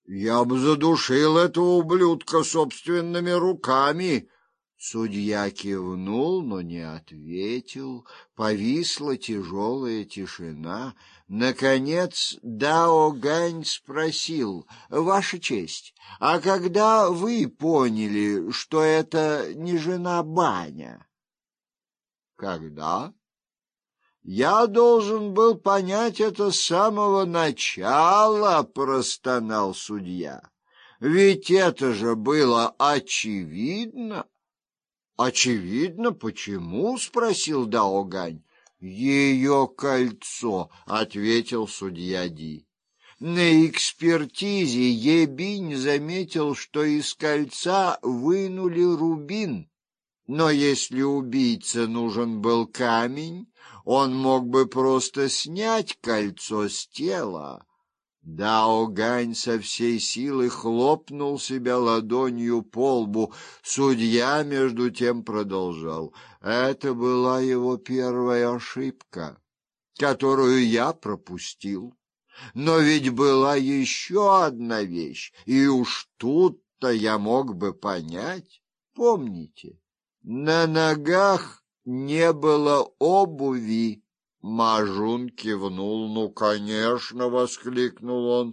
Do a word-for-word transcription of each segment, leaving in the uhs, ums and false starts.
Я бы задушил этого ублюдка собственными руками. Судья кивнул, но не ответил. Повисла тяжелая тишина. Наконец Дао Гань спросил: «Ваша честь, а когда вы поняли, что это не жена Баня?» «Когда?» «Я должен был понять это с самого начала», — простонал судья. «Ведь это же было очевидно». «Очевидно? Почему?» — спросил Дао Гань. «Ее кольцо», — ответил судья Ди. На экспертизе Ебинь заметил, что из кольца вынули рубин. Но если убийце нужен был камень, он мог бы просто снять кольцо с тела. Дао Гань со всей силы хлопнул себя ладонью по лбу. Судья, между тем, продолжал. Это была его первая ошибка, которую я пропустил. Но ведь была еще одна вещь, и уж тут-то я мог бы понять. Помните, на ногах не было обуви. Мажун кивнул. «Ну, конечно!» — воскликнул он.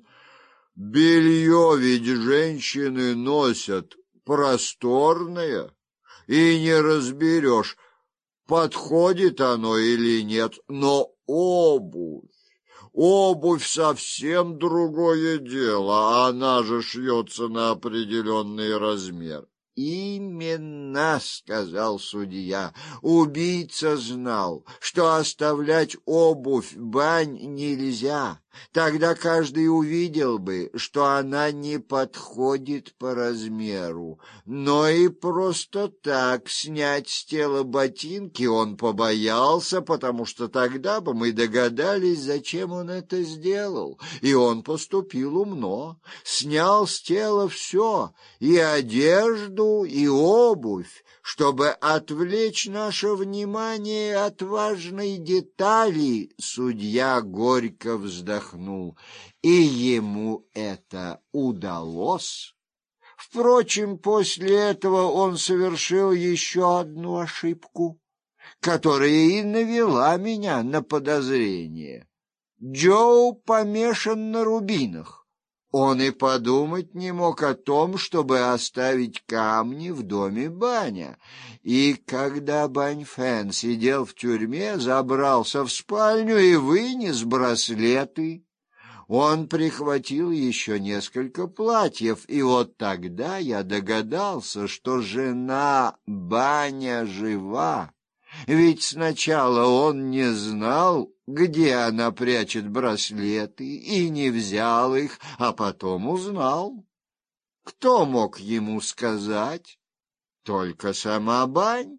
«Белье ведь женщины носят просторное, и не разберешь, подходит оно или нет. Но обувь, обувь совсем другое дело, она же шьется на определенный размер». «Именно, — сказал судья, — убийца знал, что оставлять обувь Бань нельзя. Тогда каждый увидел бы, что она не подходит по размеру. Но и просто так снять с тела ботинки он побоялся, потому что тогда бы мы догадались, зачем он это сделал. И он поступил умно, снял с тела все, и одежду, и обувь, чтобы отвлечь наше внимание от важной детали. Судья горько вздохнул, и ему это удалось. Впрочем, после этого он совершил еще одну ошибку, которая и навела меня на подозрение. Джоу помешан на рубинах. Он и подумать не мог о том, чтобы оставить камни в доме Баня. И когда Бань Фэн сидел в тюрьме, забрался в спальню и вынес браслеты. Он прихватил еще несколько платьев, и вот тогда я догадался, что жена Баня жива. Ведь сначала он не знал, где она прячет браслеты, и не взял их, а потом узнал. Кто мог ему сказать? Только сама Бань.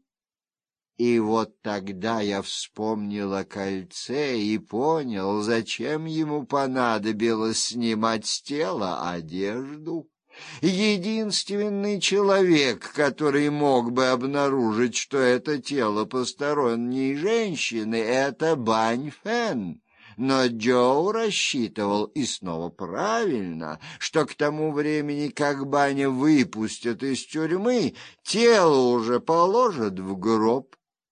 И вот тогда я вспомнил о кольце и понял, зачем ему понадобилось снимать с тела одежду. Единственный человек, который мог бы обнаружить, что это тело посторонней женщины, это Бань Фэн. Но Джоу рассчитывал, и снова правильно, что к тому времени, как Баня выпустят из тюрьмы, тело уже положат в гроб.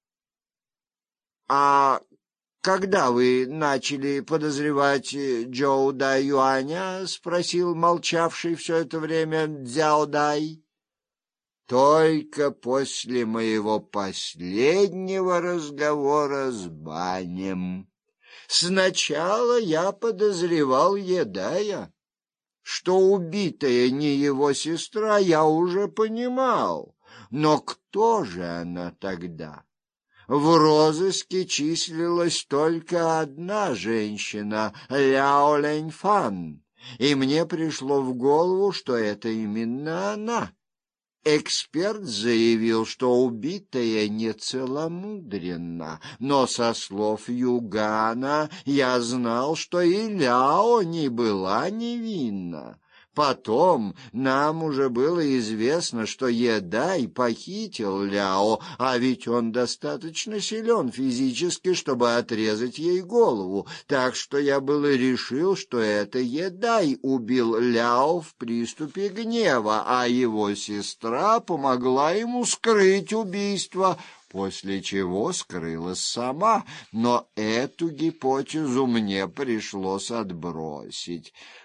А когда вы начали подозревать Джоу Дай Юаня? — спросил молчавший все это время Цзяо Дай. — Только после моего последнего разговора с Банем. Сначала я подозревал Едая. Что убитая не его сестра, я уже понимал. Но кто же она тогда? В розыске числилась только одна женщина — Ляо Лэньфан, и мне пришло в голову, что это именно она. Эксперт заявил, что убитая нецеломудренна, но со слов Югана я знал, что и Ляо не была невинна. Потом нам уже было известно, что Едай похитил Ляо, а ведь он достаточно силен физически, чтобы отрезать ей голову, так что я было решил, что это Едай убил Ляо в приступе гнева, а его сестра помогла ему скрыть убийство, после чего скрылась сама, но эту гипотезу мне пришлось отбросить.